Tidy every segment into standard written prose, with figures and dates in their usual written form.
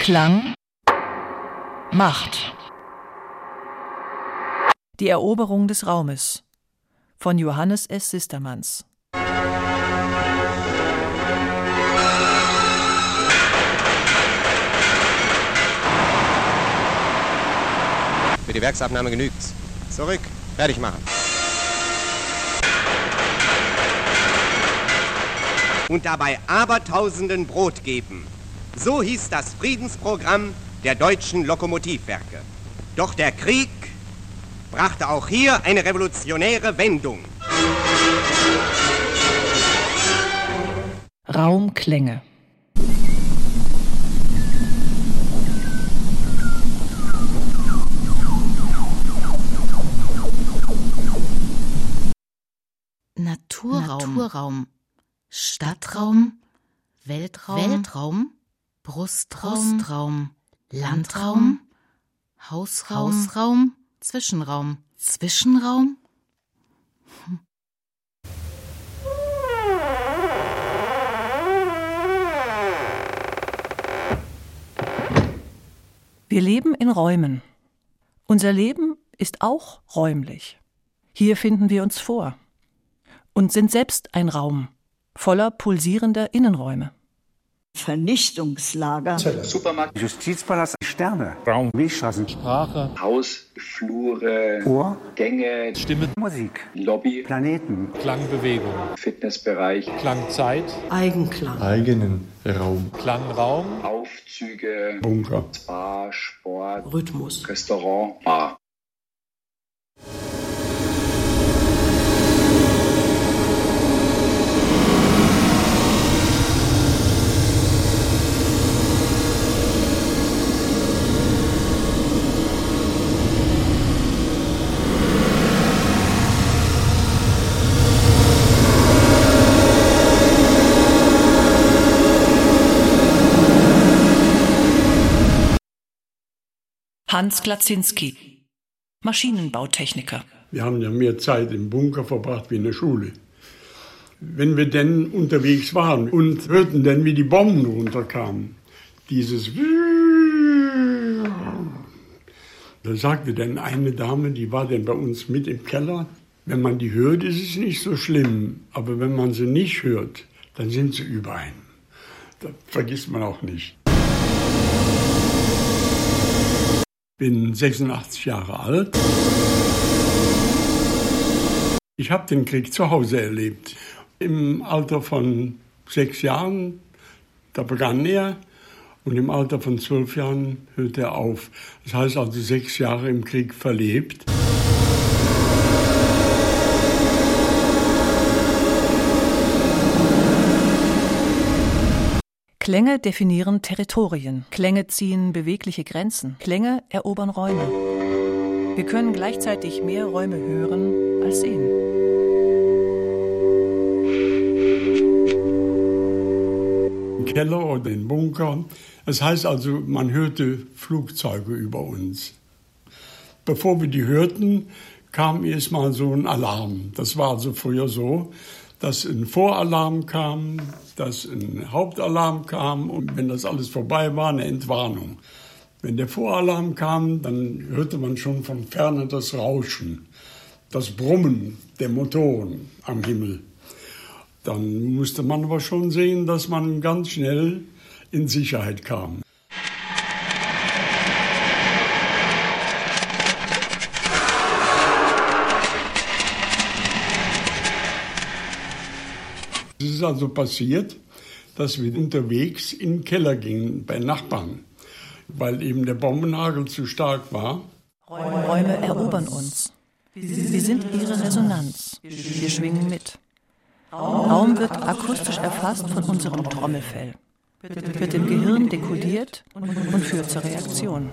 Klang, Macht. Die Eroberung des Raumes von Johannes S. Sistermanns. Für die Werksabnahme genügt's. Zurück, fertig machen. Und dabei Abertausenden Brot geben. So hieß das Friedensprogramm der deutschen Lokomotivwerke. Doch der Krieg brachte auch hier eine revolutionäre Wendung. Raumklänge. Naturraum, Stadtraum, Weltraum, Brustraum, Landraum, Hausraum, Zwischenraum. Wir leben in Räumen. Unser Leben ist auch räumlich. Hier finden wir uns vor und sind selbst ein Raum voller pulsierender Innenräume. Vernichtungslager, Supermarkt, Justizpalast, Sterne, Raum, Wegstraßen, Sprache, Haus, Flure, Ohr, Gänge, Stimme, Musik, Lobby, Planeten, Klangbewegung, Fitnessbereich, Klangzeit, Eigenklang, eigenen Raum, Klangraum, Aufzüge, Bunker, Spa, Sport, Rhythmus, Restaurant, Bar. Hans Glazinski, Maschinenbautechniker. Wir haben ja mehr Zeit im Bunker verbracht wie in der Schule. Wenn wir denn unterwegs waren und hörten dann, wie die Bomben runterkamen, dieses da sagte dann eine Dame, die war dann bei uns mit im Keller, wenn man die hört, ist es nicht so schlimm, aber wenn man sie nicht hört, dann sind sie über einem. Das vergisst man auch nicht. Bin 86 Jahre alt. Ich habe den Krieg zu Hause erlebt. Im Alter von 6 Jahren, da begann er, und im Alter von 12 Jahren hörte er auf. Das heißt also 6 Jahre im Krieg verlebt. Klänge definieren Territorien. Klänge ziehen bewegliche Grenzen. Klänge erobern Räume. Wir können gleichzeitig mehr Räume hören als sehen. Im Keller oder im Bunker. Das heißt also, man hörte Flugzeuge über uns. Bevor wir die hörten, kam erst mal so ein Alarm. Das war also früher so, dass ein Voralarm kam, dass ein Hauptalarm kam und wenn das alles vorbei war, eine Entwarnung. Wenn der Voralarm kam, dann hörte man schon von Ferne das Rauschen, das Brummen der Motoren am Himmel. Dann musste man aber schon sehen, dass man ganz schnell in Sicherheit kam. Es ist also passiert, dass wir unterwegs in den Keller gingen bei Nachbarn, weil eben der Bombenhagel zu stark war. Räume erobern uns. Wir sind ihre Resonanz. Wir schwingen mit. Raum wird akustisch erfasst von unserem Trommelfell, wird im Gehirn dekodiert und führt zur Reaktion.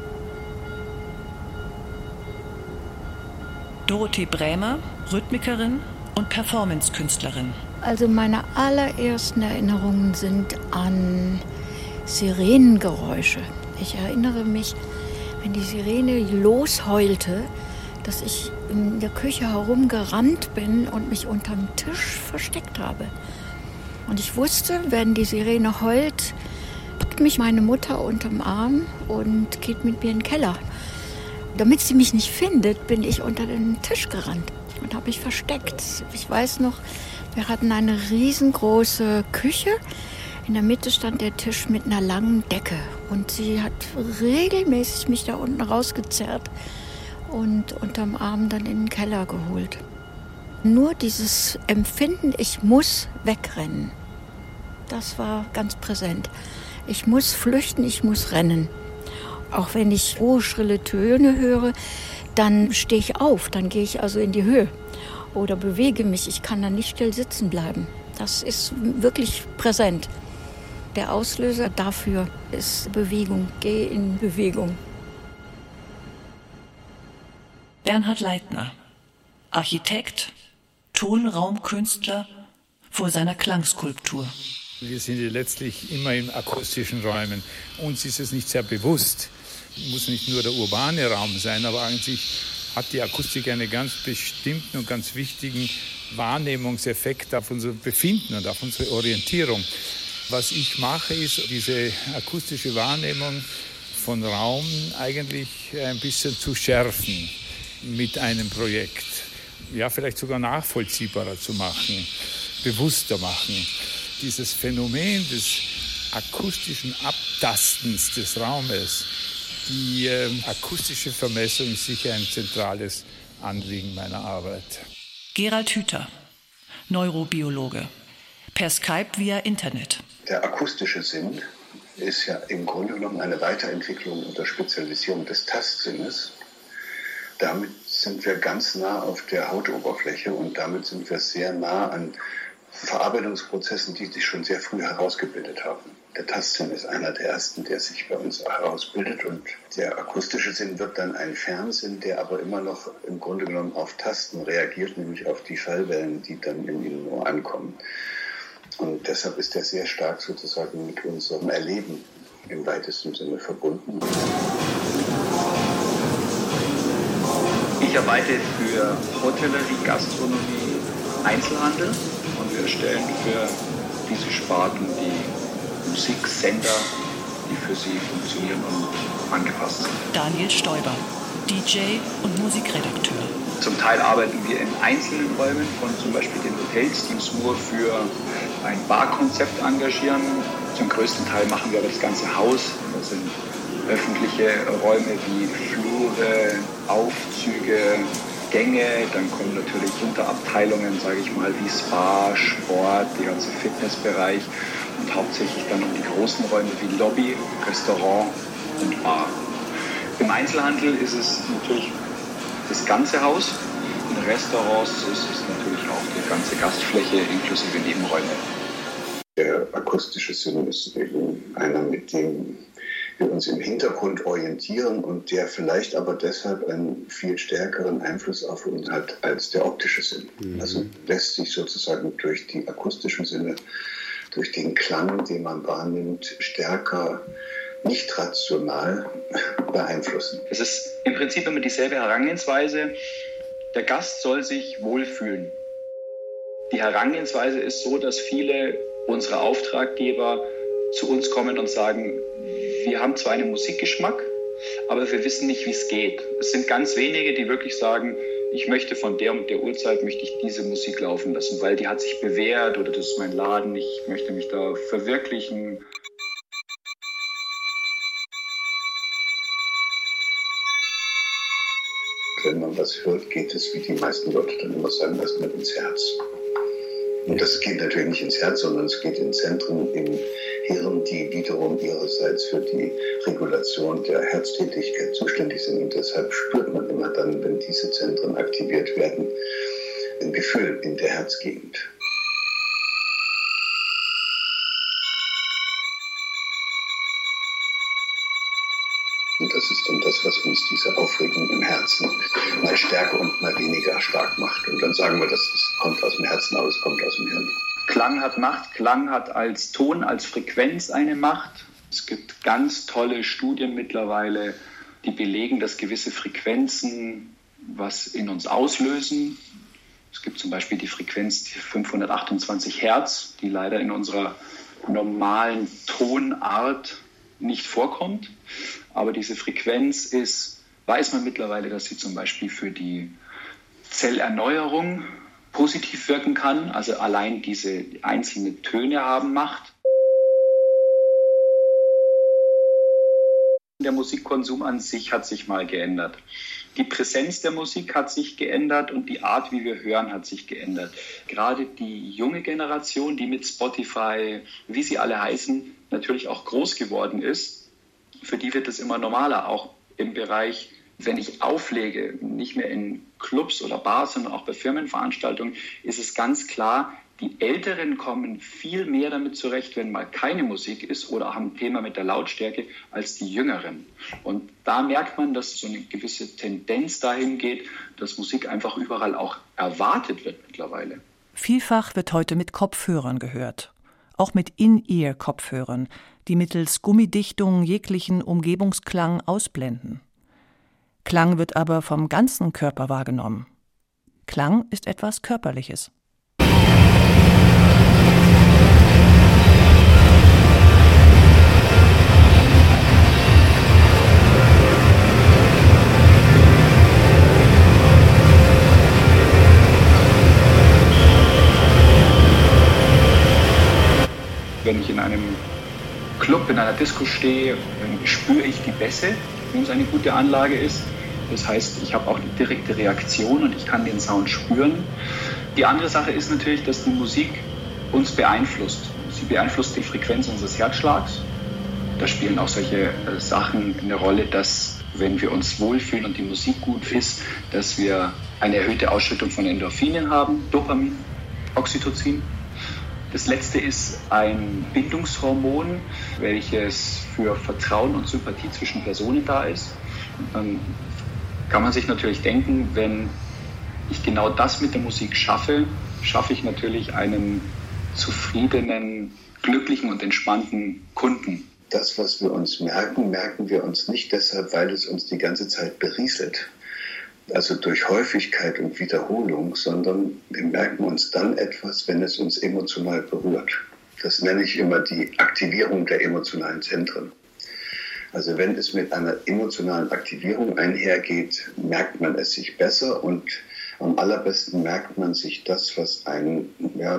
Dorothee Brämer, Rhythmikerin und Performance-Künstlerin. Also meine allerersten Erinnerungen sind an Sirenengeräusche. Ich erinnere mich, wenn die Sirene losheulte, dass ich in der Küche herumgerannt bin und mich unterm Tisch versteckt habe. Und ich wusste, wenn die Sirene heult, packt mich meine Mutter unterm Arm und geht mit mir in den Keller. Damit sie mich nicht findet, bin ich unter den Tisch gerannt und habe mich versteckt. Ich weiß noch, wir hatten eine riesengroße Küche. In der Mitte stand der Tisch mit einer langen Decke und sie hat regelmäßig mich da unten rausgezerrt und unterm Arm dann in den Keller geholt. Nur dieses Empfinden, ich muss wegrennen, das war ganz präsent. Ich muss flüchten, ich muss rennen. Auch wenn ich hohe, schrille Töne höre, dann stehe ich auf, dann gehe ich also in die Höhe oder bewege mich. Ich kann dann nicht still sitzen bleiben. Das ist wirklich präsent. Der Auslöser dafür ist Bewegung. Geh in Bewegung. Bernhard Leitner, Architekt, Tonraumkünstler vor seiner Klangskulptur. Wir sind ja letztlich immer in akustischen Räumen. Uns ist es nicht sehr bewusst. Muss nicht nur der urbane Raum sein, aber eigentlich hat die Akustik einen ganz bestimmten und ganz wichtigen Wahrnehmungseffekt auf unser Befinden und auf unsere Orientierung. Was ich mache, ist diese akustische Wahrnehmung von Raum eigentlich ein bisschen zu schärfen mit einem Projekt. Ja, vielleicht sogar nachvollziehbarer zu machen, bewusster machen. Dieses Phänomen des akustischen Abtastens des Raumes, die akustische Vermessung ist sicher ein zentrales Anliegen meiner Arbeit. Gerald Hüther, Neurobiologe, per Skype via Internet. Der akustische Sinn ist ja im Grunde genommen eine Weiterentwicklung und Spezialisierung des Tastsinnes. Damit sind wir ganz nah auf der Hautoberfläche und damit sind wir sehr nah an Verarbeitungsprozessen, die sich schon sehr früh herausgebildet haben. Der Tastsinn ist einer der ersten, der sich bei uns herausbildet und der akustische Sinn wird dann ein Fernsinn, der aber immer noch im Grunde genommen auf Tasten reagiert, nämlich auf die Schallwellen, die dann im Innenohr ankommen. Und deshalb ist er sehr stark sozusagen mit unserem Erleben im weitesten Sinne verbunden. Ich arbeite für Hotellerie, Gastronomie, Einzelhandel und wir erstellen für diese Sparten die Musiksender, die für sie funktionieren und angepasst sind. Daniel Stoiber, DJ und Musikredakteur. Zum Teil arbeiten wir in einzelnen Räumen von zum Beispiel den Hotels, die uns nur für ein Barkonzept engagieren. Zum größten Teil machen wir aber das ganze Haus. Das sind öffentliche Räume wie Flure, Aufzüge, Gänge. Dann kommen natürlich Unterabteilungen, sage ich mal, wie Spa, Sport, der ganze Fitnessbereich. Und hauptsächlich dann um die großen Räume wie Lobby, Restaurant und Bar. Im Einzelhandel ist es natürlich das ganze Haus. In Restaurants ist es natürlich auch die ganze Gastfläche inklusive Nebenräume. Der akustische Sinn ist eben einer, mit dem wir uns im Hintergrund orientieren und der vielleicht aber deshalb einen viel stärkeren Einfluss auf uns hat als der optische Sinn. Also lässt sich sozusagen durch die akustischen Sinne, durch den Klang, den man wahrnimmt, stärker nicht rational beeinflussen. Es ist im Prinzip immer dieselbe Herangehensweise. Der Gast soll sich wohlfühlen. Die Herangehensweise ist so, dass viele unserer Auftraggeber zu uns kommen und sagen, wir haben zwar einen Musikgeschmack, aber wir wissen nicht, wie es geht. Es sind ganz wenige, die wirklich sagen, ich möchte von der und der Uhrzeit möchte ich diese Musik laufen lassen, weil die hat sich bewährt oder das ist mein Laden, ich möchte mich da verwirklichen. Wenn man was hört, geht es, wie die meisten Leute dann immer sagen, erstmal ins Herz. Und das geht natürlich nicht ins Herz, sondern es geht in Zentren im Hirn, die wiederum ihrerseits für die Regulation der Herztätigkeit zuständig sind. Und deshalb spürt man immer dann, wenn diese Zentren aktiviert werden, ein Gefühl in der Herzgegend. Und das ist dann das, was uns diese Aufregung im Herzen mal stärker und mal weniger stark macht. Und dann sagen wir, das kommt aus dem Herzen, aber es kommt aus dem Hirn. Klang hat Macht. Klang hat als Ton, als Frequenz eine Macht. Es gibt ganz tolle Studien mittlerweile, die belegen, dass gewisse Frequenzen was in uns auslösen. Es gibt zum Beispiel die Frequenz 528 Hertz, die leider in unserer normalen Tonart nicht vorkommt. Aber diese Frequenz weiß man mittlerweile, dass sie zum Beispiel für die Zellerneuerung positiv wirken kann. Also allein diese einzelne Töne haben Macht. Der Musikkonsum an sich hat sich mal geändert. Die Präsenz der Musik hat sich geändert und die Art, wie wir hören, hat sich geändert. Gerade die junge Generation, die mit Spotify, wie sie alle heißen, natürlich auch groß geworden ist, für die wird es immer normaler, auch im Bereich, wenn ich auflege, nicht mehr in Clubs oder Bars, sondern auch bei Firmenveranstaltungen, ist es ganz klar, die Älteren kommen viel mehr damit zurecht, wenn mal keine Musik ist oder haben ein Thema mit der Lautstärke, als die Jüngeren. Und da merkt man, dass so eine gewisse Tendenz dahin geht, dass Musik einfach überall auch erwartet wird mittlerweile. Vielfach wird heute mit Kopfhörern gehört. Auch mit In-Ear-Kopfhörern, die mittels Gummidichtung jeglichen Umgebungsklang ausblenden. Klang wird aber vom ganzen Körper wahrgenommen. Klang ist etwas Körperliches. Wenn ich in einem Club, in einer Disco stehe, spüre ich die Bässe, wenn es eine gute Anlage ist. Das heißt, ich habe auch eine direkte Reaktion und ich kann den Sound spüren. Die andere Sache ist natürlich, dass die Musik uns beeinflusst. Sie beeinflusst die Frequenz unseres Herzschlags. Da spielen auch solche Sachen eine Rolle, dass, wenn wir uns wohlfühlen und die Musik gut ist, dass wir eine erhöhte Ausschüttung von Endorphinen haben, Dopamin, Oxytocin. Das letzte ist ein Bindungshormon, welches für Vertrauen und Sympathie zwischen Personen da ist. Dann kann man sich natürlich denken, wenn ich genau das mit der Musik schaffe, schaffe ich natürlich einen zufriedenen, glücklichen und entspannten Kunden. Das, was wir uns merken, merken wir uns nicht deshalb, weil es uns die ganze Zeit berieselt. Also durch Häufigkeit und Wiederholung, sondern wir merken uns dann etwas, wenn es uns emotional berührt. Das nenne ich immer die Aktivierung der emotionalen Zentren. Also wenn es mit einer emotionalen Aktivierung einhergeht, merkt man es sich besser und am allerbesten merkt man sich das, was einen,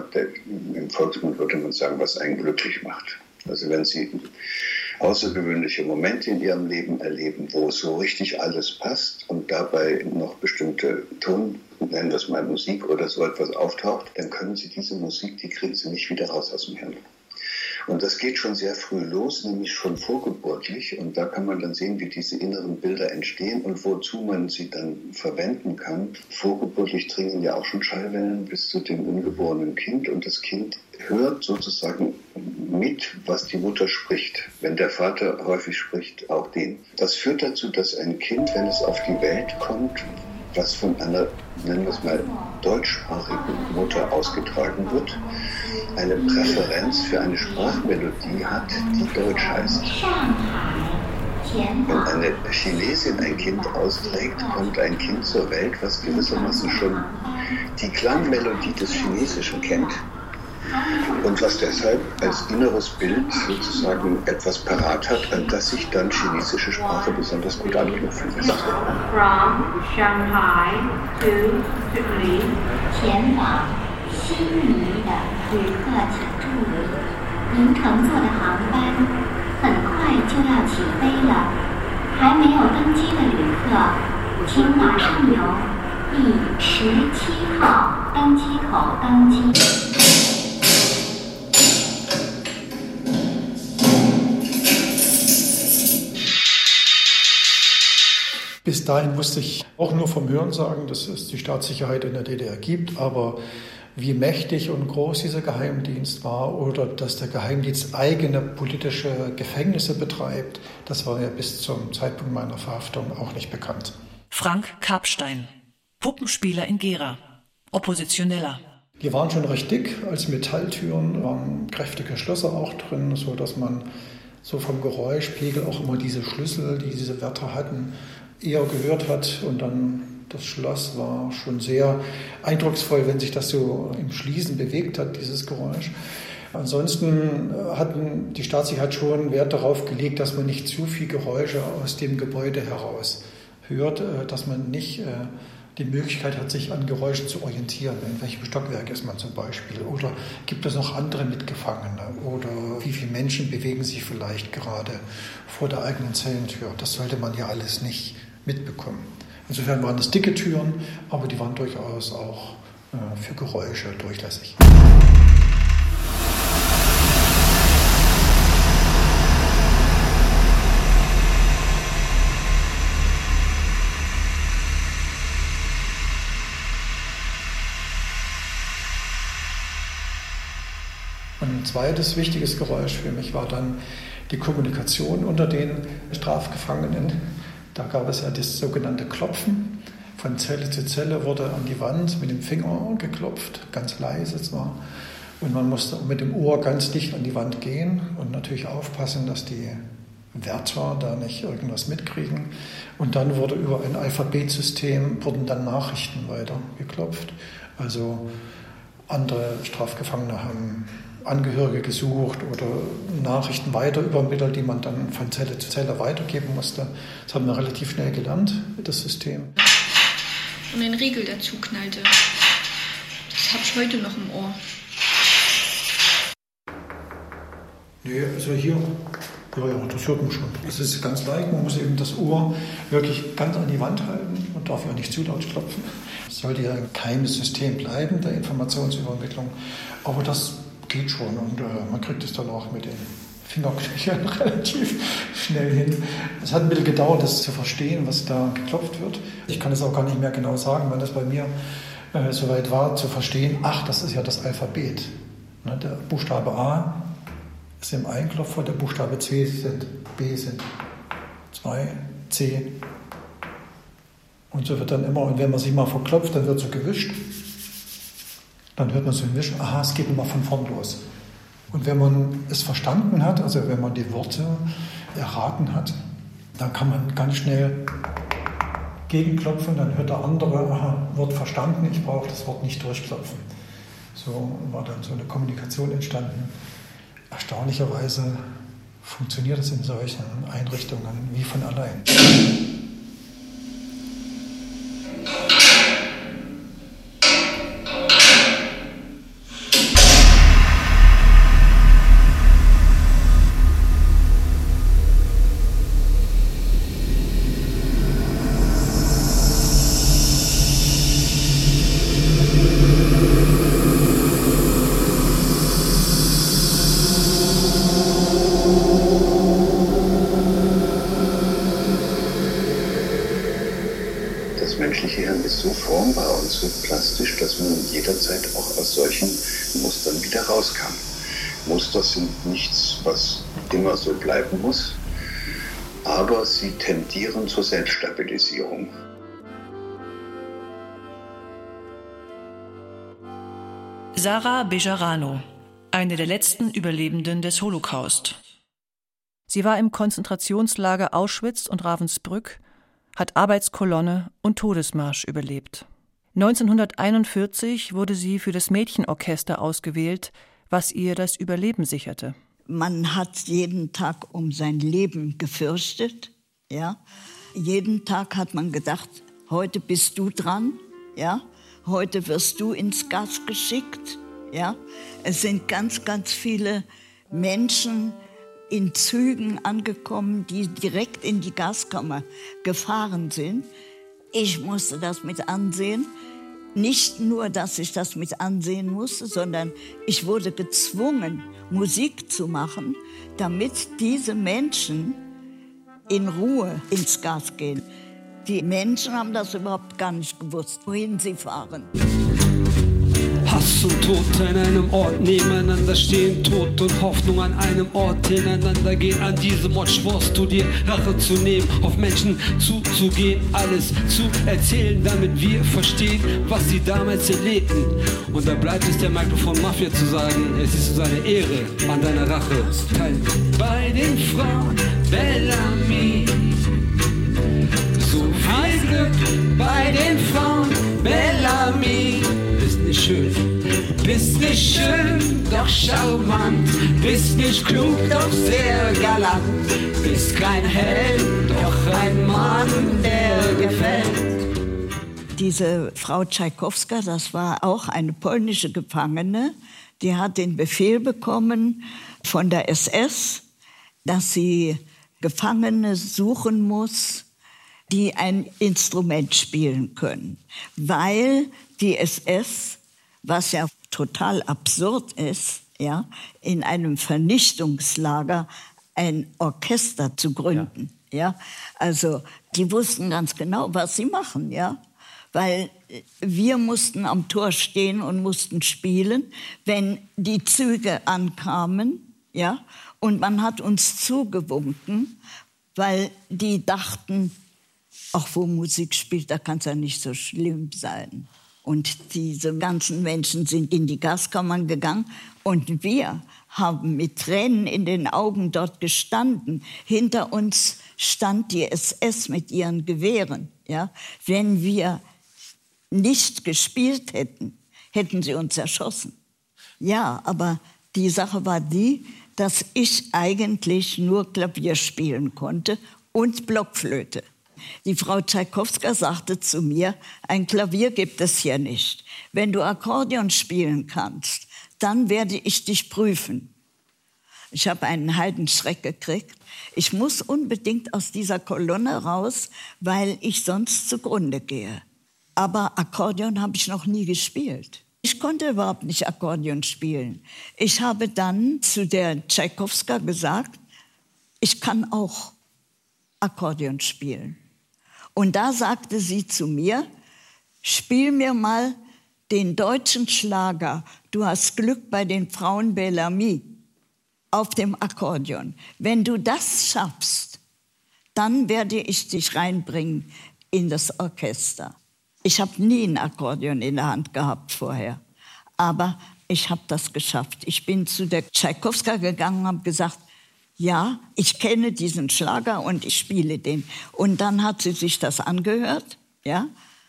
im Volksmund würde man sagen, was einen glücklich macht. Also wenn Sie außergewöhnliche Momente in Ihrem Leben erleben, wo so richtig alles passt und dabei noch bestimmte nennen wir es mal Musik oder so etwas auftaucht, dann können Sie diese Musik, die kriegen Sie nicht wieder raus aus dem Hirn. Und das geht schon sehr früh los, nämlich schon vorgeburtlich. Und da kann man dann sehen, wie diese inneren Bilder entstehen und wozu man sie dann verwenden kann. Vorgeburtlich dringen ja auch schon Schallwellen bis zu dem ungeborenen Kind. Und das Kind hört sozusagen mit, was die Mutter spricht. Wenn der Vater häufig spricht, auch den. Das führt dazu, dass ein Kind, wenn es auf die Welt kommt, was von einer, nennen wir es mal, deutschsprachigen Mutter ausgetragen wird, eine Präferenz für eine Sprachmelodie hat, die Deutsch heißt. Wenn eine Chinesin ein Kind austrägt, kommt ein Kind zur Welt, was gewissermaßen schon die Klangmelodie des Chinesischen kennt und was deshalb als inneres Bild sozusagen etwas parat hat, an das sich dann chinesische Sprache besonders gut anknüpfen lässt. From Shanghai to Sydney. 前往悉尼的旅客请注意，您乘坐的航班很快就要起飞了，还没有登机的旅客，请马上由第17号登机口登机。 Bis dahin wusste ich auch nur vom Hörensagen, dass es die Staatssicherheit in der DDR gibt, aber wie mächtig und groß dieser Geheimdienst war oder dass der Geheimdienst eigene politische Gefängnisse betreibt, das war mir bis zum Zeitpunkt meiner Verhaftung auch nicht bekannt. Frank Karpstein, Puppenspieler in Gera, Oppositioneller. Die waren schon recht dick als Metalltüren, waren kräftige Schlösser auch drin, sodass man so vom Geräuschpegel auch immer diese Schlüssel, die diese Wärter hatten, eher gehört hat. Und dann das Schloss war schon sehr eindrucksvoll, wenn sich das so im Schließen bewegt hat, dieses Geräusch. Ansonsten hatten die Staatssicherheit schon Wert darauf gelegt, dass man nicht zu viel Geräusche aus dem Gebäude heraus hört, dass man nicht die Möglichkeit hat, sich an Geräuschen zu orientieren. In welchem Stockwerk ist man zum Beispiel? Oder gibt es noch andere Mitgefangene? Oder wie viele Menschen bewegen sich vielleicht gerade vor der eigenen Zellentür? Das sollte man ja alles nicht mitbekommen. Insofern waren es dicke Türen, aber die waren durchaus auch für Geräusche durchlässig. Ein zweites wichtiges Geräusch für mich war dann die Kommunikation unter den Strafgefangenen. Da gab es ja das sogenannte Klopfen. Von Zelle zu Zelle wurde an die Wand mit dem Finger geklopft, ganz leise zwar. Und man musste mit dem Ohr ganz dicht an die Wand gehen und natürlich aufpassen, dass die Wärter da nicht irgendwas mitkriegen. Und dann wurde über ein Alphabetsystem wurden dann Nachrichten weitergeklopft. Also andere Strafgefangene haben Angehörige gesucht oder Nachrichten weiter übermittelt, die man dann von Zelle zu Zelle weitergeben musste. Das haben wir relativ schnell gelernt, das System. Und ein Riegel dazu knallte. Das habe ich heute noch im Ohr. Nee, also hier, ja, das hört man schon. Es ist ganz leicht, man muss eben das Ohr wirklich ganz an die Wand halten und darf ja nicht zu laut klopfen. Es sollte ja ein geheimes System bleiben, der Informationsübermittlung, aber das geht schon und man kriegt es dann auch mit den Fingerknöcheln relativ schnell hin. Es hat ein bisschen gedauert, das zu verstehen, was da geklopft wird. Ich kann es auch gar nicht mehr genau sagen, weil das bei mir soweit war, zu verstehen, ach, das ist ja das Alphabet. Ne, der Buchstabe A ist im Einklopfer, der Buchstabe B sind 2, C. Und so wird dann immer, und wenn man sich mal verklopft, dann wird so gewischt. Dann hört man so ein Wischen, aha, es geht immer von vorn los. Und wenn man es verstanden hat, also wenn man die Worte erraten hat, dann kann man ganz schnell gegenklopfen, dann hört der andere, aha, Wort verstanden, ich brauche das Wort nicht durchklopfen. So war dann so eine Kommunikation entstanden. Erstaunlicherweise funktioniert es in solchen Einrichtungen wie von allein. Muster sind nichts, was immer so bleiben muss, aber sie tendieren zur Selbststabilisierung. Sarah Bejarano, eine der letzten Überlebenden des Holocaust. Sie war im Konzentrationslager Auschwitz und Ravensbrück, hat Arbeitskolonne und Todesmarsch überlebt. 1941 wurde sie für das Mädchenorchester ausgewählt, was ihr das Überleben sicherte. Man hat jeden Tag um sein Leben gefürchtet. Ja? Jeden Tag hat man gedacht, heute bist du dran. Ja? Heute wirst du ins Gas geschickt. Ja? Es sind ganz, ganz viele Menschen in Zügen angekommen, die direkt in die Gaskammer gefahren sind. Ich musste das mit ansehen. Nicht nur, dass ich das mit ansehen musste, sondern ich wurde gezwungen, Musik zu machen, damit diese Menschen in Ruhe ins Gas gehen. Die Menschen haben das überhaupt gar nicht gewusst, wohin sie fahren. Hass und Tod an einem Ort nebeneinander stehen, Tod und Hoffnung an einem Ort hintereinander gehen. An diesem Ort schworst du dir, Rache zu nehmen, auf Menschen zuzugehen, alles zu erzählen, damit wir verstehen, was sie damals erlebten. Und da bleibt es der Mikrofon Mafia zu sagen, es ist seine Ehre, an deiner Rache teilen. Bei den Frauen Bellamy, so viel Glück bei den Frauen Bellamy. Ist nicht schön. Bist nicht schön, doch charmant. Bist nicht klug, doch sehr galant. Bist kein Held, doch ein Mann, der gefällt. Diese Frau Tschaikowska, das war auch eine polnische Gefangene, die hat den Befehl bekommen von der SS, dass sie Gefangene suchen muss, die ein Instrument spielen können. Weil die SS, was ja total absurd ist, ja, in einem Vernichtungslager ein Orchester zu gründen. Ja. Also die wussten ganz genau, was sie machen, ja. Weil wir mussten am Tor stehen und mussten spielen, wenn die Züge ankamen, ja, und man hat uns zugewunken, weil die dachten, ach, wo Musik spielt, da kann es ja nicht so schlimm sein. Und diese ganzen Menschen sind in die Gaskammern gegangen und wir haben mit Tränen in den Augen dort gestanden. Hinter uns stand die SS mit ihren Gewehren, ja. Wenn wir nicht gespielt hätten, hätten sie uns erschossen. Ja, aber die Sache war die, dass ich eigentlich nur Klavier spielen konnte und Blockflöte. Die Frau Tschaikowska sagte zu mir, ein Klavier gibt es hier nicht. Wenn du Akkordeon spielen kannst, dann werde ich dich prüfen. Ich habe einen Heidenschreck gekriegt. Ich muss unbedingt aus dieser Kolonne raus, weil ich sonst zugrunde gehe. Aber Akkordeon habe ich noch nie gespielt. Ich konnte überhaupt nicht Akkordeon spielen. Ich habe dann zu der Tschaikowska gesagt, ich kann auch Akkordeon spielen. Und da sagte sie zu mir, spiel mir mal den deutschen Schlager Du hast Glück bei den Frauen Bellamy auf dem Akkordeon. Wenn du das schaffst, dann werde ich dich reinbringen in das Orchester. Ich habe nie ein Akkordeon in der Hand gehabt vorher, aber ich habe das geschafft. Ich bin zu der Tschaikowska gegangen und habe gesagt, ja, ich kenne diesen Schlager und ich spiele den. Und dann hat sie sich das angehört, ja.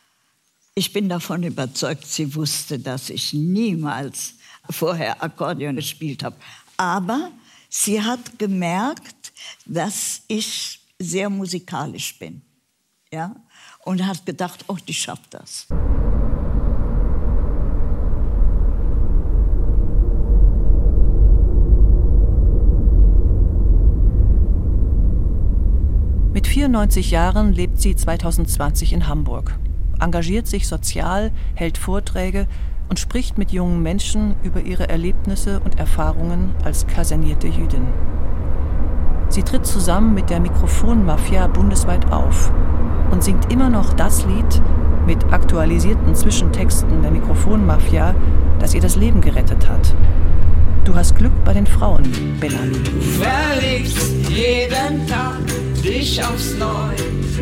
Ich bin davon überzeugt, sie wusste, dass ich niemals vorher Akkordeon gespielt habe. Aber sie hat gemerkt, dass ich sehr musikalisch bin, ja. Und hat gedacht, oh, die schafft das. Mit 94 Jahren lebt sie 2020 in Hamburg, engagiert sich sozial, hält Vorträge und spricht mit jungen Menschen über ihre Erlebnisse und Erfahrungen als kasernierte Jüdin. Sie tritt zusammen mit der Mikrofonmafia bundesweit auf und singt immer noch das Lied mit aktualisierten Zwischentexten der Mikrofonmafia, das ihr das Leben gerettet hat. Du hast Glück bei den Frauen, Bellamy. Verliebst jeden Tag dich aufs Neue.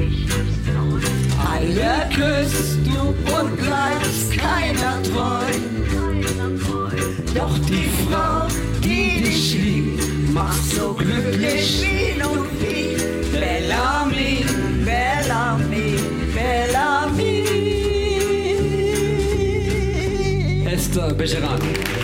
Alle küsst du und bleibst keiner treu. Doch die Frau, die dich liebt, macht so glücklich wie und wie. Bellamy, Bellamy, Bellamy. Esther Becheran.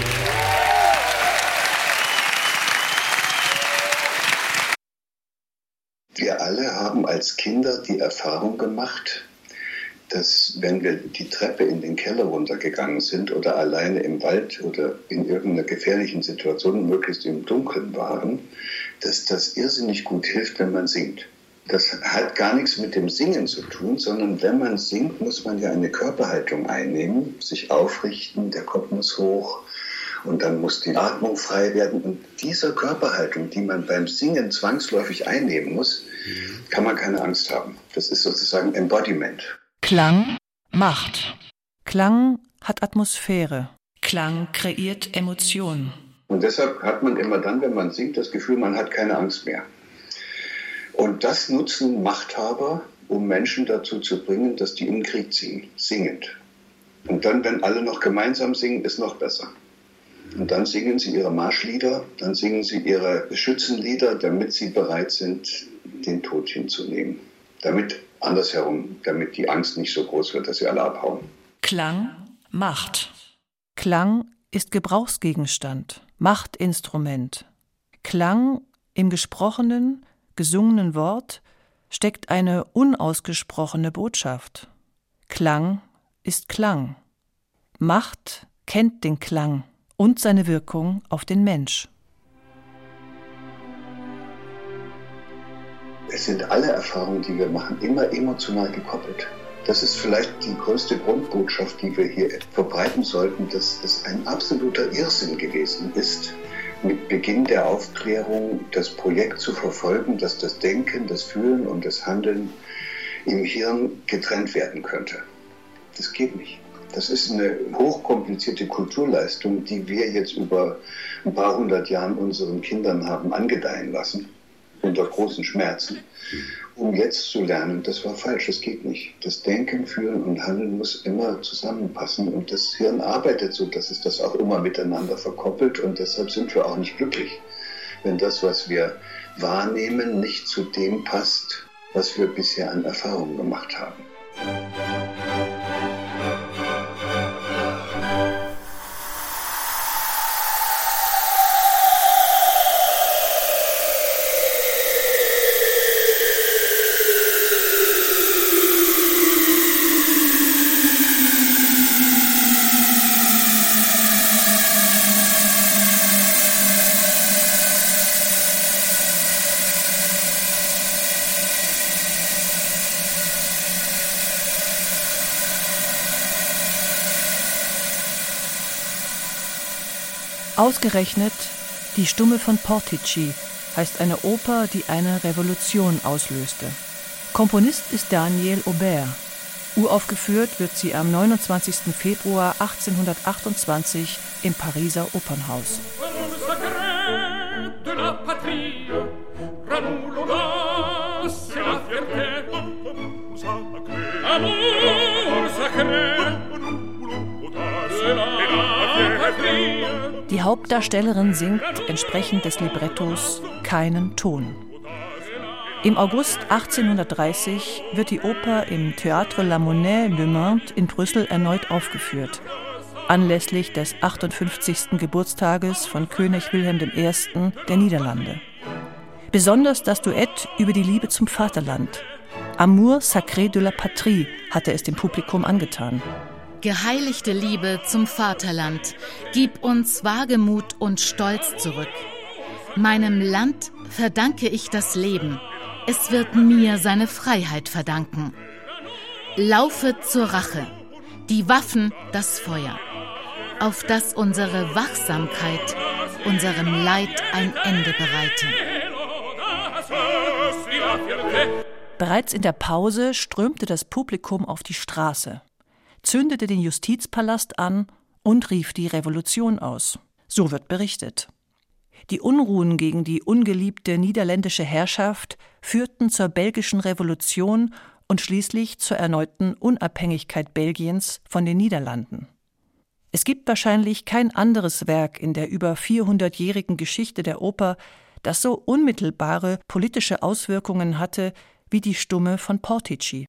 Wir alle haben als Kinder die Erfahrung gemacht, dass wenn wir die Treppe in den Keller runtergegangen sind oder alleine im Wald oder in irgendeiner gefährlichen Situation, möglichst im Dunkeln waren, dass das irrsinnig gut hilft, wenn man singt. Das hat gar nichts mit dem Singen zu tun, sondern wenn man singt, muss man ja eine Körperhaltung einnehmen, sich aufrichten, der Kopf muss hoch. Und dann muss die Atmung frei werden. Und dieser Körperhaltung, die man beim Singen zwangsläufig einnehmen muss, kann man keine Angst haben. Das ist sozusagen Embodiment. Klang macht. Klang hat Atmosphäre. Klang kreiert Emotionen. Und deshalb hat man immer dann, wenn man singt, das Gefühl, man hat keine Angst mehr. Und das nutzen Machthaber, um Menschen dazu zu bringen, dass die in den Krieg ziehen, singend. Und dann, wenn alle noch gemeinsam singen, ist noch besser. Und dann singen sie ihre Marschlieder, dann singen sie ihre Schützenlieder, damit sie bereit sind, den Tod hinzunehmen. Damit die Angst nicht so groß wird, dass sie alle abhauen. Klang macht. Klang ist Gebrauchsgegenstand, Machtinstrument. Klang im gesprochenen, gesungenen Wort steckt eine unausgesprochene Botschaft. Klang ist Klang. Macht kennt den Klang und seine Wirkung auf den Mensch. Es sind alle Erfahrungen, die wir machen, immer emotional gekoppelt. Das ist vielleicht die größte Grundbotschaft, die wir hier verbreiten sollten, dass es ein absoluter Irrsinn gewesen ist, mit Beginn der Aufklärung das Projekt zu verfolgen, dass das Denken, das Fühlen und das Handeln im Hirn getrennt werden könnte. Das geht nicht. Das ist eine hochkomplizierte Kulturleistung, die wir jetzt über ein paar hundert Jahren unseren Kindern haben angedeihen lassen, unter großen Schmerzen, um jetzt zu lernen, das war falsch, das geht nicht. Das Denken, Fühlen und Handeln muss immer zusammenpassen und das Hirn arbeitet so, dass es das auch immer miteinander verkoppelt und deshalb sind wir auch nicht glücklich, wenn das, was wir wahrnehmen, nicht zu dem passt, was wir bisher an Erfahrungen gemacht haben. Ausgerechnet Die Stumme von Portici heißt eine Oper, die eine Revolution auslöste. Komponist ist Daniel Aubert. Uraufgeführt wird sie am 29. Februar 1828 im Pariser Opernhaus. Die Hauptdarstellerin singt entsprechend des Librettos keinen Ton. Im August 1830 wird die Oper im Théâtre La Monnaie Le Monde in Brüssel erneut aufgeführt, anlässlich des 58. Geburtstages von König Wilhelm I. der Niederlande. Besonders das Duett über die Liebe zum Vaterland, Amour sacré de la patrie, hatte es dem Publikum angetan. Geheiligte Liebe zum Vaterland, gib uns Wagemut und Stolz zurück. Meinem Land verdanke ich das Leben, es wird mir seine Freiheit verdanken. Laufe zur Rache, die Waffen, das Feuer, auf das unsere Wachsamkeit unserem Leid ein Ende bereite. Bereits in der Pause strömte das Publikum auf die Straße, zündete den Justizpalast an und rief die Revolution aus. So wird berichtet. Die Unruhen gegen die ungeliebte niederländische Herrschaft führten zur belgischen Revolution und schließlich zur erneuten Unabhängigkeit Belgiens von den Niederlanden. Es gibt wahrscheinlich kein anderes Werk in der über 400-jährigen Geschichte der Oper, das so unmittelbare politische Auswirkungen hatte wie die Stumme von Portici.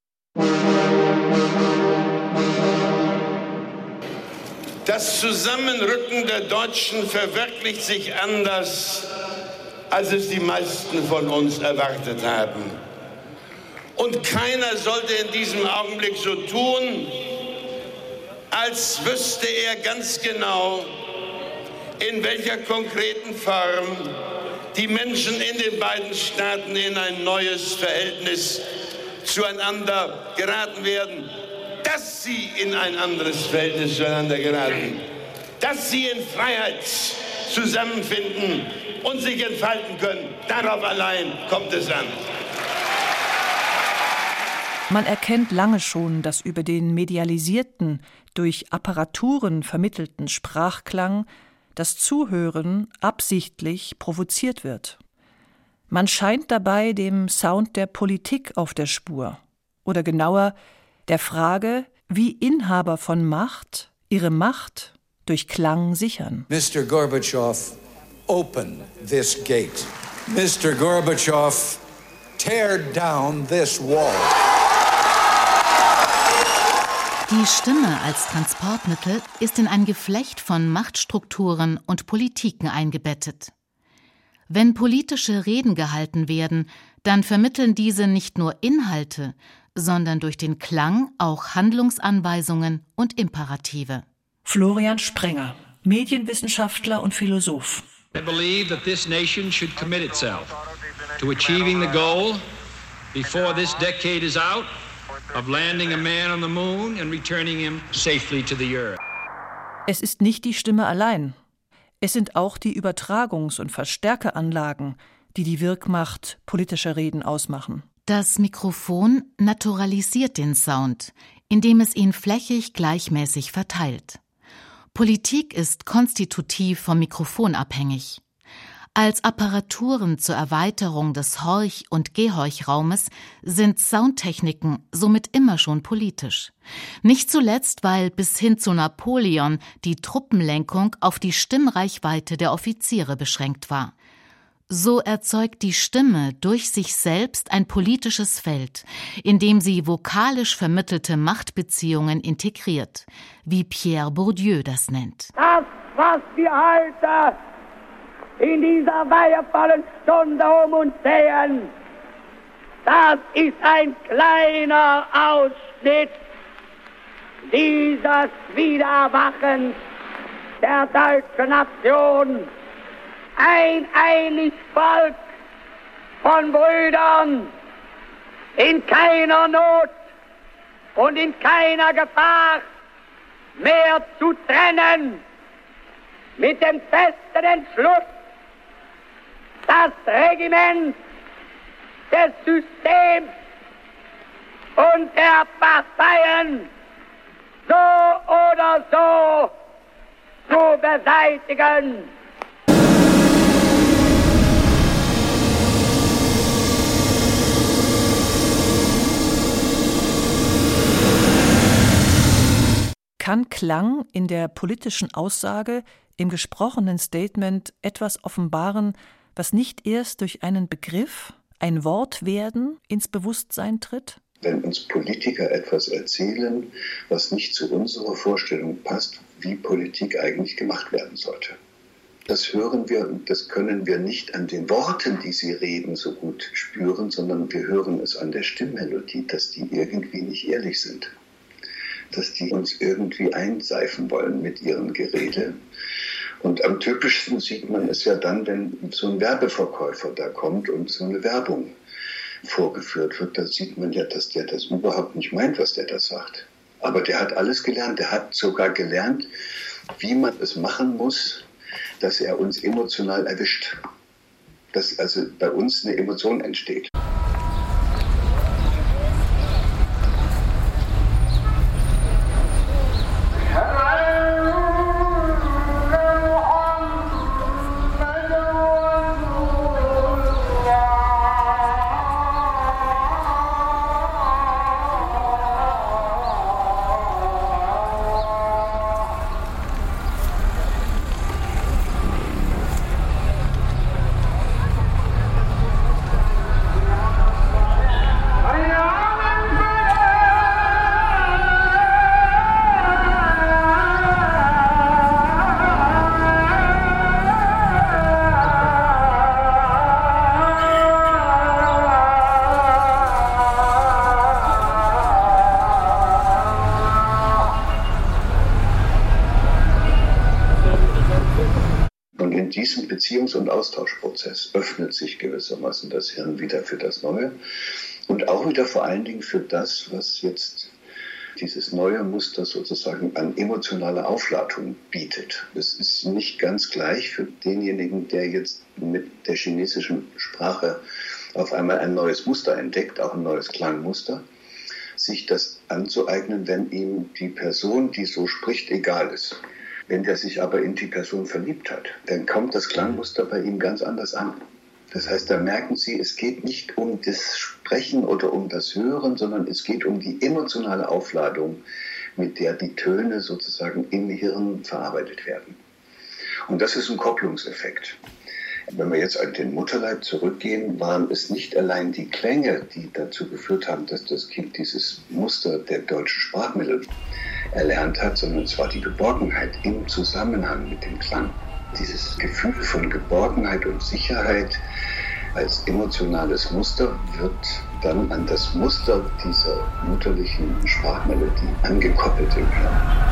Das Zusammenrücken der Deutschen verwirklicht sich anders, als es die meisten von uns erwartet haben. Und keiner sollte in diesem Augenblick so tun, als wüsste er ganz genau, in welcher konkreten Form die Menschen in den beiden Staaten in ein neues Verhältnis zueinander geraten werden. Dass sie in ein anderes Verhältnis zueinander geraten, dass sie in Freiheit zusammenfinden und sich entfalten können, darauf allein kommt es an. Man erkennt lange schon, dass über den medialisierten, durch Apparaturen vermittelten Sprachklang das Zuhören absichtlich provoziert wird. Man scheint dabei dem Sound der Politik auf der Spur, oder genauer der Frage, wie Inhaber von Macht ihre Macht durch Klang sichern. Mr. Gorbatschow, open this gate. Mr. Gorbatschow, tear down this wall. Die Die Stimme als Transportmittel ist in ein Geflecht von Machtstrukturen und Politiken eingebettet. Wenn politische Reden gehalten werden, dann vermitteln diese nicht nur Inhalte, sondern durch den Klang auch Handlungsanweisungen und Imperative. Florian Sprenger, Medienwissenschaftler und Philosoph. I believe that this nation should commit itself to achieving the goal before this decade is out of landing a man on the moon and returning him safely to the earth. Es ist nicht die Stimme allein. Es sind auch die Übertragungs- und Verstärkeranlagen, die die Wirkmacht politischer Reden ausmachen. Das Mikrofon naturalisiert den Sound, indem es ihn flächig gleichmäßig verteilt. Politik ist konstitutiv vom Mikrofon abhängig. Als Apparaturen zur Erweiterung des Horch- und Gehorchraumes sind Soundtechniken somit immer schon politisch. Nicht zuletzt, weil bis hin zu Napoleon die Truppenlenkung auf die Stimmreichweite der Offiziere beschränkt war. So erzeugt die Stimme durch sich selbst ein politisches Feld, in dem sie vokalisch vermittelte Machtbeziehungen integriert, wie Pierre Bourdieu das nennt. Das, was wir heute in dieser weihevollen Stunde um uns sehen, das ist ein kleiner Ausschnitt dieses Wiedererwachens der deutschen Nation. Ein einig Volk von Brüdern, in keiner Not und in keiner Gefahr mehr zu trennen, mit dem festen Entschluss, das Regiment des Systems und der Parteien so oder so zu beseitigen. Kann Klang in der politischen Aussage, im gesprochenen Statement etwas offenbaren, was nicht erst durch einen Begriff, ein Wort werden, ins Bewusstsein tritt? Wenn uns Politiker etwas erzählen, was nicht zu unserer Vorstellung passt, wie Politik eigentlich gemacht werden sollte. Das hören wir und das können wir nicht an den Worten, die sie reden, so gut spüren, sondern wir hören es an der Stimmmelodie, dass die irgendwie nicht ehrlich sind. Dass die uns irgendwie einseifen wollen mit ihrem Gerede. Und am typischsten sieht man es ja dann, wenn so ein Werbeverkäufer da kommt und so eine Werbung vorgeführt wird. Da sieht man ja, dass der das überhaupt nicht meint, was der da sagt. Aber der hat alles gelernt. Der hat sogar gelernt, wie man es machen muss, dass er uns emotional erwischt. Dass also bei uns eine Emotion entsteht. In diesem Beziehungs- und Austauschprozess öffnet sich gewissermaßen das Hirn wieder für das Neue und auch wieder vor allen Dingen für das, was jetzt dieses neue Muster sozusagen an emotionaler Aufladung bietet. Es ist nicht ganz gleich für denjenigen, der jetzt mit der chinesischen Sprache auf einmal ein neues Muster entdeckt, auch ein neues Klangmuster, sich das anzueignen, wenn ihm die Person, die so spricht, egal ist. Wenn der sich aber in die Person verliebt hat, dann kommt das Klangmuster bei ihm ganz anders an. Das heißt, da merken Sie, es geht nicht um das Sprechen oder um das Hören, sondern es geht um die emotionale Aufladung, mit der die Töne sozusagen im Hirn verarbeitet werden. Und das ist ein Kopplungseffekt. Wenn wir jetzt an den Mutterleib zurückgehen, waren es nicht allein die Klänge, die dazu geführt haben, dass das Kind dieses Muster der deutschen Sprachmittel erlernt hat, sondern es war die Geborgenheit im Zusammenhang mit dem Klang. Dieses Gefühl von Geborgenheit und Sicherheit als emotionales Muster wird dann an das Muster dieser mütterlichen Sprachmelodie angekoppelt im Klang.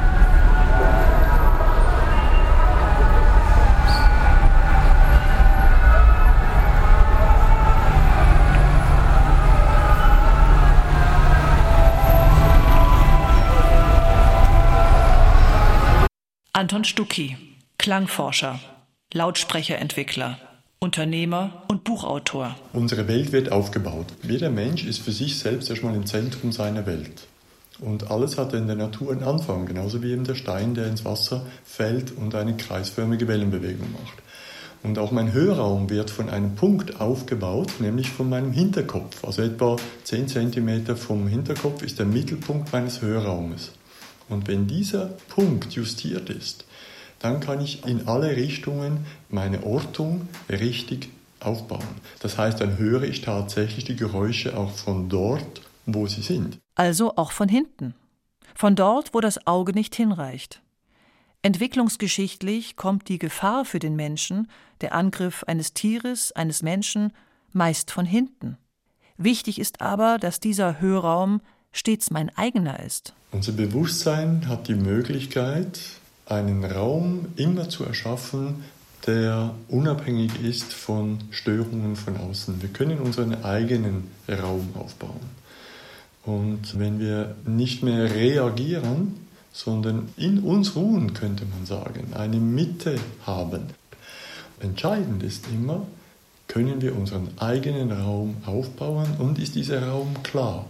Anton Stucki, Klangforscher, Lautsprecherentwickler, Unternehmer und Buchautor. Unsere Welt wird aufgebaut. Jeder Mensch ist für sich selbst erstmal im Zentrum seiner Welt. Und alles hat in der Natur einen Anfang, genauso wie eben der Stein, der ins Wasser fällt und eine kreisförmige Wellenbewegung macht. Und auch mein Hörraum wird von einem Punkt aufgebaut, nämlich von meinem Hinterkopf. Also etwa 10 cm vom Hinterkopf ist der Mittelpunkt meines Hörraumes. Und wenn dieser Punkt justiert ist, dann kann ich in alle Richtungen meine Ortung richtig aufbauen. Das heißt, dann höre ich tatsächlich die Geräusche auch von dort, wo sie sind. Also auch von hinten. Von dort, wo das Auge nicht hinreicht. Entwicklungsgeschichtlich kommt die Gefahr für den Menschen, der Angriff eines Tieres, eines Menschen, meist von hinten. Wichtig ist aber, dass dieser Hörraum stets mein eigener ist. Unser Bewusstsein hat die Möglichkeit, einen Raum immer zu erschaffen, der unabhängig ist von Störungen von außen. Wir können unseren eigenen Raum aufbauen. Und wenn wir nicht mehr reagieren, sondern in uns ruhen, könnte man sagen, eine Mitte haben. Entscheidend ist immer, können wir unseren eigenen Raum aufbauen und ist dieser Raum klar?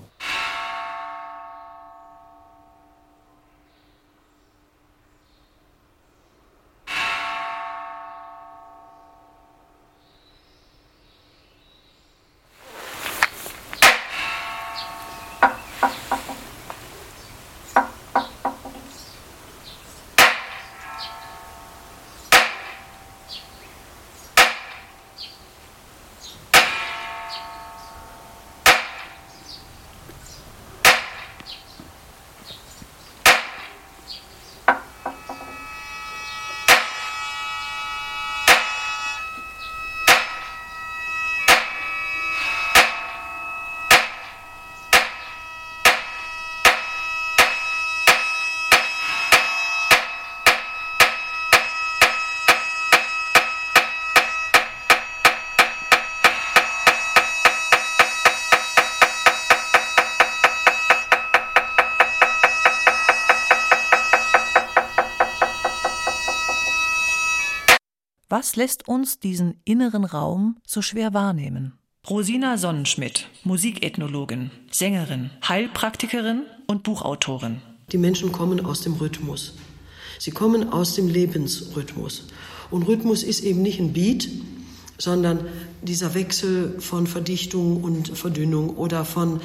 Was lässt uns diesen inneren Raum so schwer wahrnehmen? Rosina Sonnenschmidt, Musikethnologin, Sängerin, Heilpraktikerin und Buchautorin. Die Menschen kommen aus dem Rhythmus. Sie kommen aus dem Lebensrhythmus. Und Rhythmus ist eben nicht ein Beat, sondern dieser Wechsel von Verdichtung und Verdünnung oder von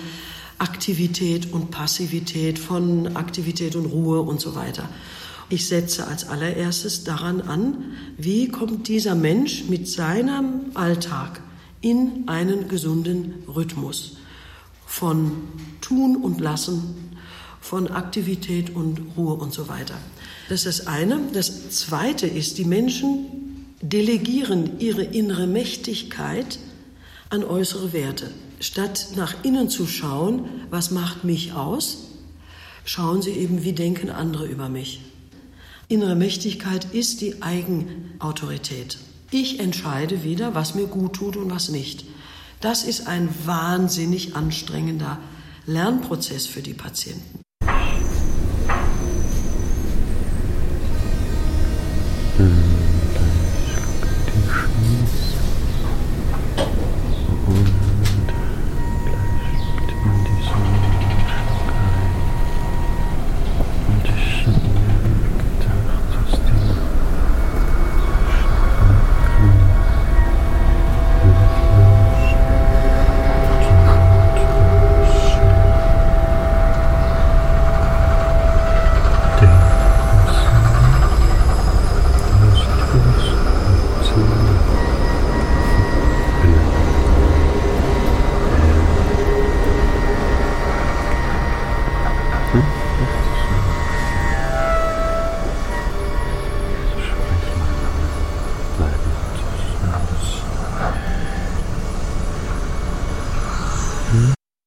Aktivität und Passivität, von Aktivität und Ruhe und so weiter. Ich setze als allererstes daran an, wie kommt dieser Mensch mit seinem Alltag in einen gesunden Rhythmus von Tun und Lassen, von Aktivität und Ruhe und so weiter. Das ist das eine. Das zweite ist, die Menschen delegieren ihre innere Mächtigkeit an äußere Werte. Statt nach innen zu schauen, was macht mich aus, schauen sie eben, wie denken andere über mich. Innere Mächtigkeit ist die Eigenautorität. Ich entscheide wieder, was mir gut tut und was nicht. Das ist ein wahnsinnig anstrengender Lernprozess für die Patienten.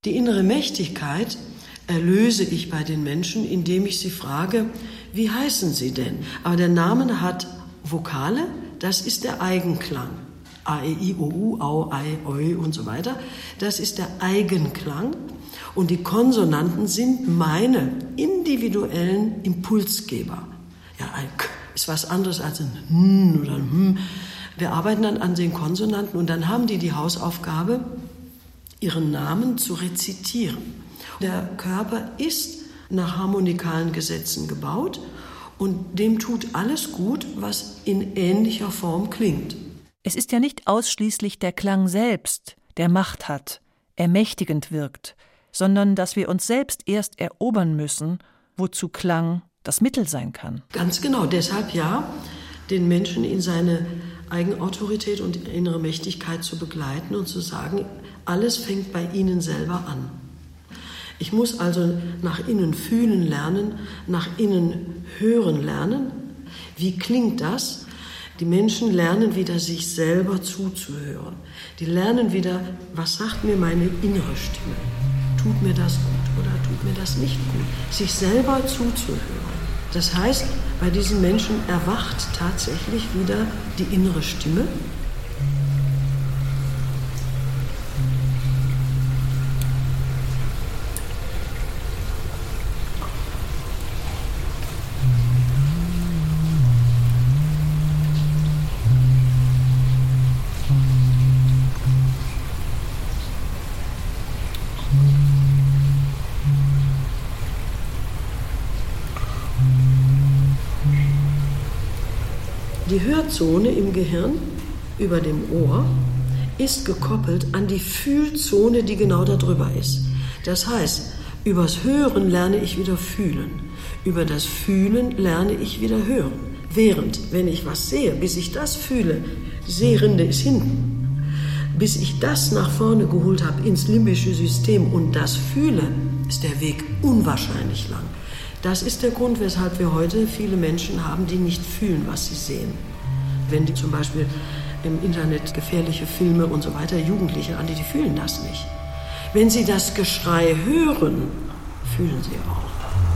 Die innere Mächtigkeit erlöse ich bei den Menschen, indem ich sie frage, wie heißen sie denn? Aber der Name hat Vokale, das ist der Eigenklang. A, E, I, O, U, Au, Ei, Oi und so weiter. Das ist der Eigenklang. Und die Konsonanten sind meine individuellen Impulsgeber. Ja, ein K ist was anderes als ein N oder ein Hm. Wir arbeiten dann an den Konsonanten und dann haben die Hausaufgabe, ihren Namen zu rezitieren. Der Körper ist nach harmonikalen Gesetzen gebaut und dem tut alles gut, was in ähnlicher Form klingt. Es ist ja nicht ausschließlich der Klang selbst, der Macht hat, ermächtigend wirkt, sondern dass wir uns selbst erst erobern müssen, wozu Klang das Mittel sein kann. Ganz genau, deshalb ja, den Menschen in seine Eigenautorität und innere Mächtigkeit zu begleiten und zu sagen, alles fängt bei ihnen selber an. Ich muss also nach innen fühlen lernen, nach innen hören lernen. Wie klingt das? Die Menschen lernen wieder, sich selber zuzuhören. Die lernen wieder, was sagt mir meine innere Stimme? Tut mir das gut oder tut mir das nicht gut? Sich selber zuzuhören. Das heißt, bei diesen Menschen erwacht tatsächlich wieder die innere Stimme. Die Hörzone im Gehirn über dem Ohr ist gekoppelt an die Fühlzone, die genau darüber ist. Das heißt, übers Hören lerne ich wieder fühlen. Über das Fühlen lerne ich wieder hören. Während, wenn ich was sehe, bis ich das fühle, die Sehrinde ist hinten, bis ich das nach vorne geholt habe ins limbische System und das fühle, ist der Weg unwahrscheinlich lang. Das ist der Grund, weshalb wir heute viele Menschen haben, die nicht fühlen, was sie sehen. Wenn die zum Beispiel im Internet gefährliche Filme und so weiter, Jugendliche an, die fühlen das nicht. Wenn sie das Geschrei hören, fühlen sie auch.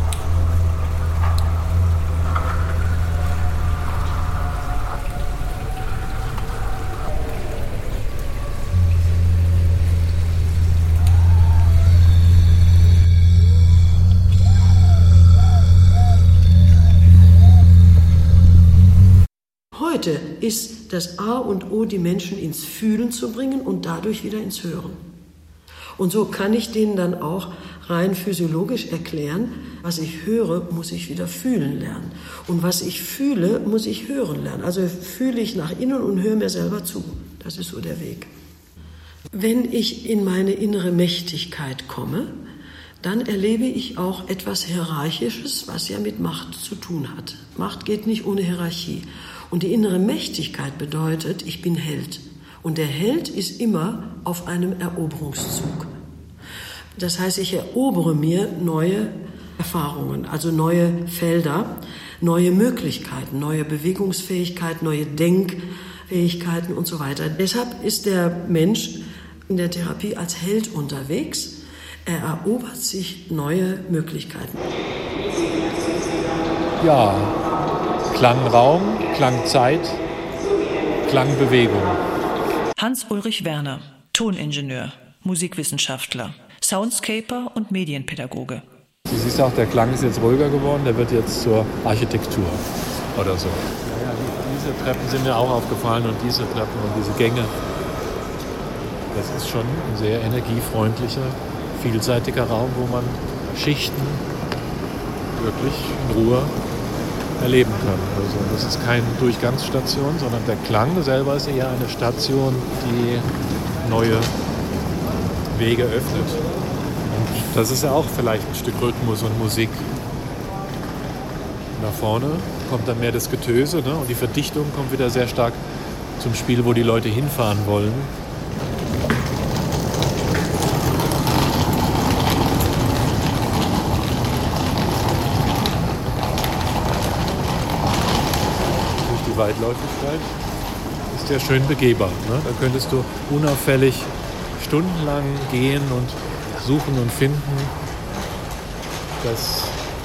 Heute ist das A und O, die Menschen ins Fühlen zu bringen und dadurch wieder ins Hören. Und so kann ich denen dann auch rein physiologisch erklären, was ich höre, muss ich wieder fühlen lernen. Und was ich fühle, muss ich hören lernen. Also fühle ich nach innen und höre mir selber zu. Das ist so der Weg. Wenn ich in meine innere Mächtigkeit komme, dann erlebe ich auch etwas Hierarchisches, was ja mit Macht zu tun hat. Macht geht nicht ohne Hierarchie. Und die innere Mächtigkeit bedeutet, ich bin Held. Und der Held ist immer auf einem Eroberungszug. Das heißt, ich erobere mir neue Erfahrungen, also neue Felder, neue Möglichkeiten, neue Bewegungsfähigkeit, neue Denkfähigkeiten und so weiter. Deshalb ist der Mensch in der Therapie als Held unterwegs. Er erobert sich neue Möglichkeiten. Ja, Klangraum, Klangzeit, Klangbewegung. Hans-Ulrich Werner, Toningenieur, Musikwissenschaftler, Soundscaper und Medienpädagoge. Du siehst auch, der Klang ist jetzt ruhiger geworden, der wird jetzt zur Architektur oder so. Ja, diese Treppen sind mir auch aufgefallen und diese Treppen und diese Gänge. Das ist schon ein sehr energiefreundlicher, vielseitiger Raum, wo man Schichten wirklich in Ruhe erleben kann. Also das ist keine Durchgangsstation, sondern der Klang selber ist eher eine Station, die neue Wege öffnet. Und das ist ja auch vielleicht ein Stück Rhythmus und Musik. Nach vorne kommt dann mehr das Getöse, ne? Und die Verdichtung kommt wieder sehr stark zum Spiel, wo die Leute hinfahren wollen. Weitläufigkeit ist ja schön begehbar. Ne? Da könntest du unauffällig stundenlang gehen und Suchen und Finden, das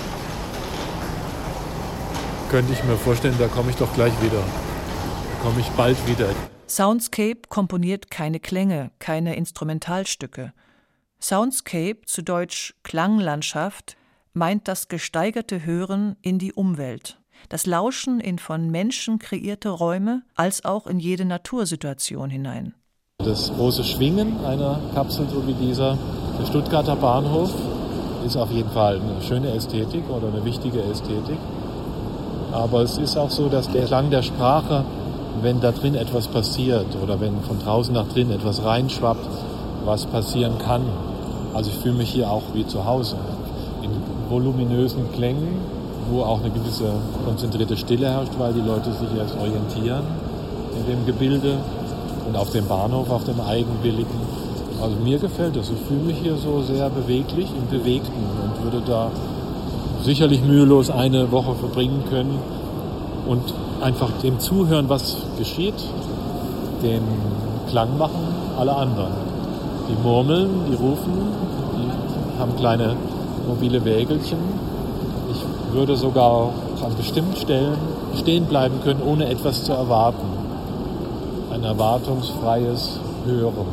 könnte ich mir vorstellen, da komme ich doch gleich wieder. Da komme ich bald wieder. Soundscape komponiert keine Klänge, keine Instrumentalstücke. Soundscape, zu Deutsch Klanglandschaft, meint das gesteigerte Hören in die Umwelt. Das Lauschen in von Menschen kreierte Räume, als auch in jede Natursituation hinein. Das große Schwingen einer Kapsel, so wie dieser, der Stuttgarter Bahnhof, ist auf jeden Fall eine schöne Ästhetik oder eine wichtige Ästhetik. Aber es ist auch so, dass der Klang der Sprache, wenn da drin etwas passiert oder wenn von draußen nach drin etwas reinschwappt, was passieren kann. Also ich fühle mich hier auch wie zu Hause. In voluminösen Klängen, wo auch eine gewisse konzentrierte Stille herrscht, weil die Leute sich erst orientieren in dem Gebilde und auf dem Bahnhof, auf dem eigenwilligen. Also mir gefällt das. Ich fühle mich hier so sehr beweglich, im Bewegten und würde da sicherlich mühelos eine Woche verbringen können und einfach dem zuhören, was geschieht, den Klang machen alle anderen. Die murmeln, die rufen, die haben kleine mobile Wägelchen. Ich würde sogar an bestimmten Stellen stehen bleiben können, ohne etwas zu erwarten. Ein erwartungsfreies Hören.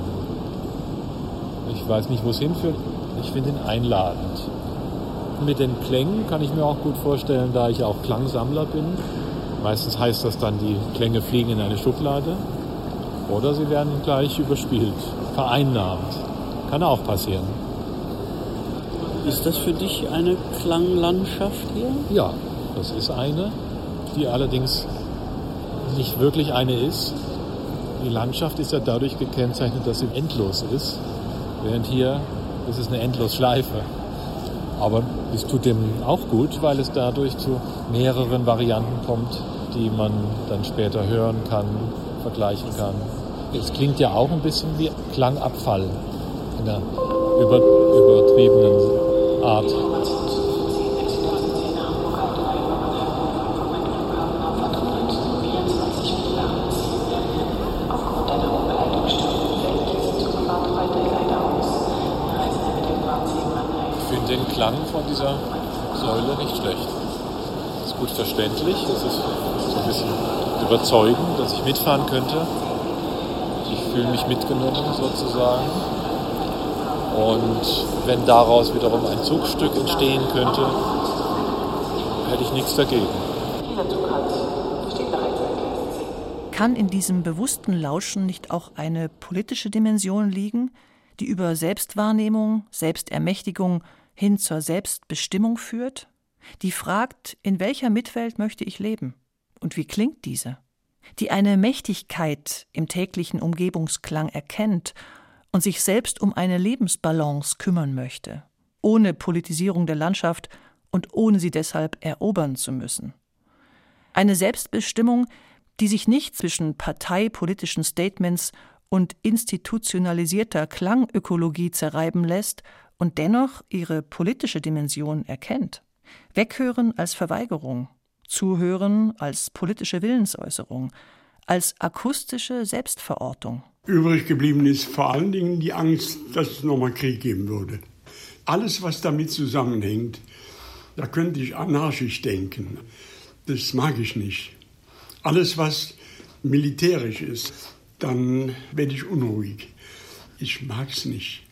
Ich weiß nicht, wo es hinführt. Ich finde ihn einladend. Mit den Klängen kann ich mir auch gut vorstellen, da ich auch Klangsammler bin. Meistens heißt das dann, die Klänge fliegen in eine Schublade oder sie werden gleich überspielt, vereinnahmt. Kann auch passieren. Ist das für dich eine Klanglandschaft hier? Ja, das ist eine, die allerdings nicht wirklich eine ist. Die Landschaft ist ja dadurch gekennzeichnet, dass sie endlos ist, während hier ist es eine Endlosschleife. Aber es tut dem auch gut, weil es dadurch zu mehreren Varianten kommt, die man dann später hören kann, vergleichen kann. Es klingt ja auch ein bisschen wie Klangabfall in einer übertriebenen Art. Den Klang von dieser Säule nicht schlecht. Es ist gut verständlich, es ist so ein bisschen überzeugend, dass ich mitfahren könnte. Ich fühle mich mitgenommen sozusagen. Und wenn daraus wiederum ein Zugstück entstehen könnte, hätte ich nichts dagegen. Kann in diesem bewussten Lauschen nicht auch eine politische Dimension liegen, die über Selbstwahrnehmung, Selbstermächtigung hin zur Selbstbestimmung führt, die fragt, in welcher Mitwelt möchte ich leben und wie klingt diese, die eine Mächtigkeit im täglichen Umgebungsklang erkennt und sich selbst um eine Lebensbalance kümmern möchte, ohne Politisierung der Landschaft und ohne sie deshalb erobern zu müssen. Eine Selbstbestimmung, die sich nicht zwischen parteipolitischen Statements und institutionalisierter Klangökologie zerreiben lässt und dennoch ihre politische Dimension erkennt. Weghören als Verweigerung, Zuhören als politische Willensäußerung, als akustische Selbstverortung. Übrig geblieben ist vor allen Dingen die Angst, dass es nochmal Krieg geben würde. Alles, was damit zusammenhängt, da könnte ich anarchisch denken. Das mag ich nicht. Alles, was militärisch ist, dann werde ich unruhig. Ich mag es nicht.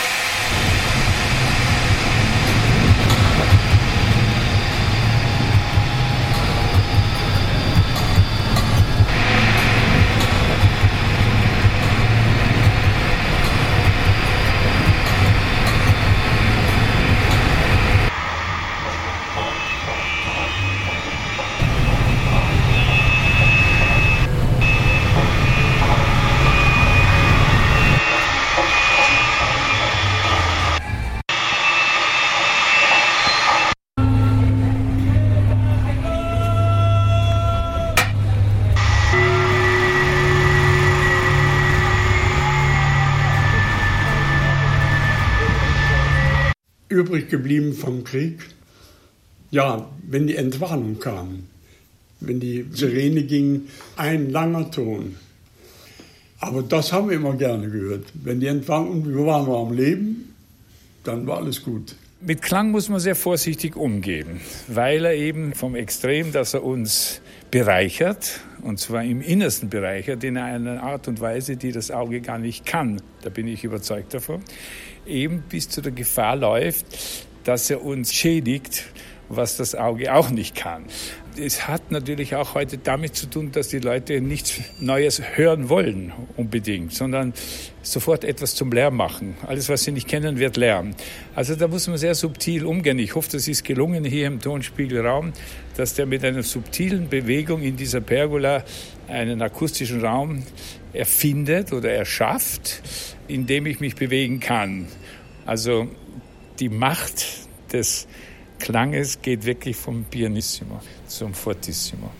Übrig geblieben vom Krieg? Ja, wenn die Entwarnung kam, wenn die Sirene ging, ein langer Ton. Aber das haben wir immer gerne gehört. Wenn die Entwarnung, wir waren noch am Leben, dann war alles gut. Mit Klang muss man sehr vorsichtig umgehen, weil er eben vom Extrem, dass er uns bereichert, und zwar im Innersten bereichert, in einer Art und Weise, die das Auge gar nicht kann, da bin ich überzeugt davon, eben bis zu der Gefahr läuft, dass er uns schädigt, was das Auge auch nicht kann. Es hat natürlich auch heute damit zu tun, dass die Leute nichts Neues hören wollen unbedingt, sondern sofort etwas zum Lärm machen. Alles, was sie nicht kennen, wird Lärm. Also da muss man sehr subtil umgehen. Ich hoffe, das ist gelungen hier im Tonspiegelraum, dass der mit einer subtilen Bewegung in dieser Pergola einen akustischen Raum erfindet oder erschafft, in dem ich mich bewegen kann. Also die Macht des Klanges geht wirklich vom Pianissimo zum Fortissimo.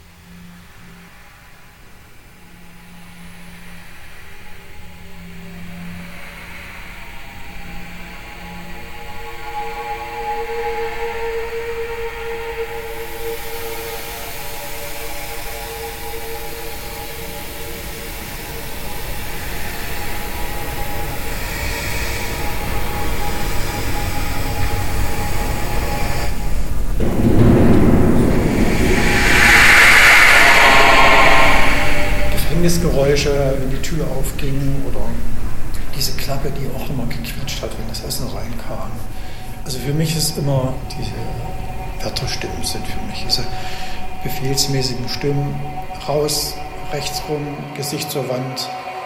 Geräusche, wenn die Tür aufging oder diese Klappe, die auch immer gequietscht hat, wenn das Essen reinkam. Also für mich ist immer diese Wärterstimmen sind für mich diese befehlsmäßigen Stimmen. Raus, rechts rum, Gesicht zur Wand.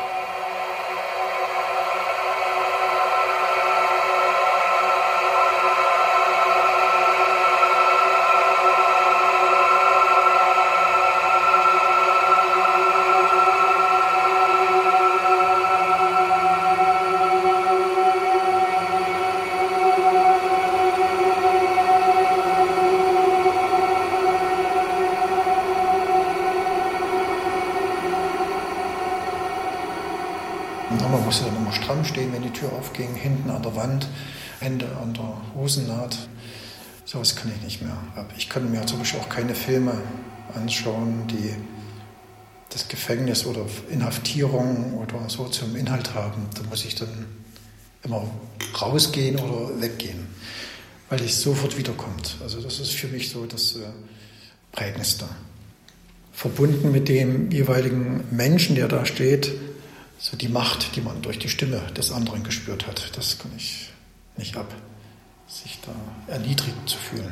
Man musste dann immer stramm stehen, wenn die Tür aufging, hinten an der Wand, Hände an der Hosennaht. Sowas kann ich nicht mehr. Ich kann mir zum Beispiel auch keine Filme anschauen, die das Gefängnis oder Inhaftierung oder so zum Inhalt haben. Da muss ich dann immer rausgehen oder weggehen, weil es sofort wiederkommt. Also das ist für mich so das Prägendste. Verbunden mit dem jeweiligen Menschen, der da steht, so die Macht, die man durch die Stimme des anderen gespürt hat, das kann ich nicht ab, sich da erniedrigt zu fühlen.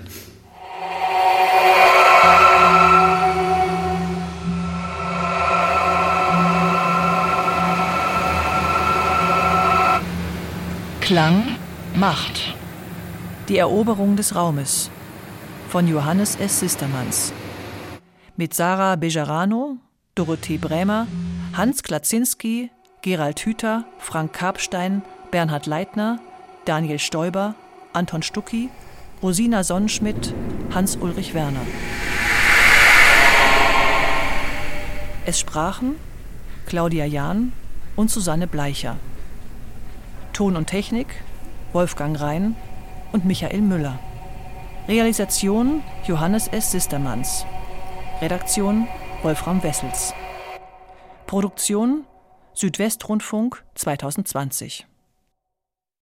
Klang, Macht. Die Eroberung des Raumes von Johannes S. Sistermanns. Mit Sarah Bejarano, Dorothee Brämer, Hans Klaczynski, Gerald Hüther, Frank Karpstein, Bernhard Leitner, Daniel Stoiber, Anton Stucki, Rosina Sonnenschmidt, Hans-Ulrich Werner. Es sprachen Claudia Jahn und Susanne Bleicher. Ton und Technik Wolfgang Rhein und Michael Müller. Realisation Johannes S. Sistermanns. Redaktion Wolfram Wessels. Produktion Südwestrundfunk 2020.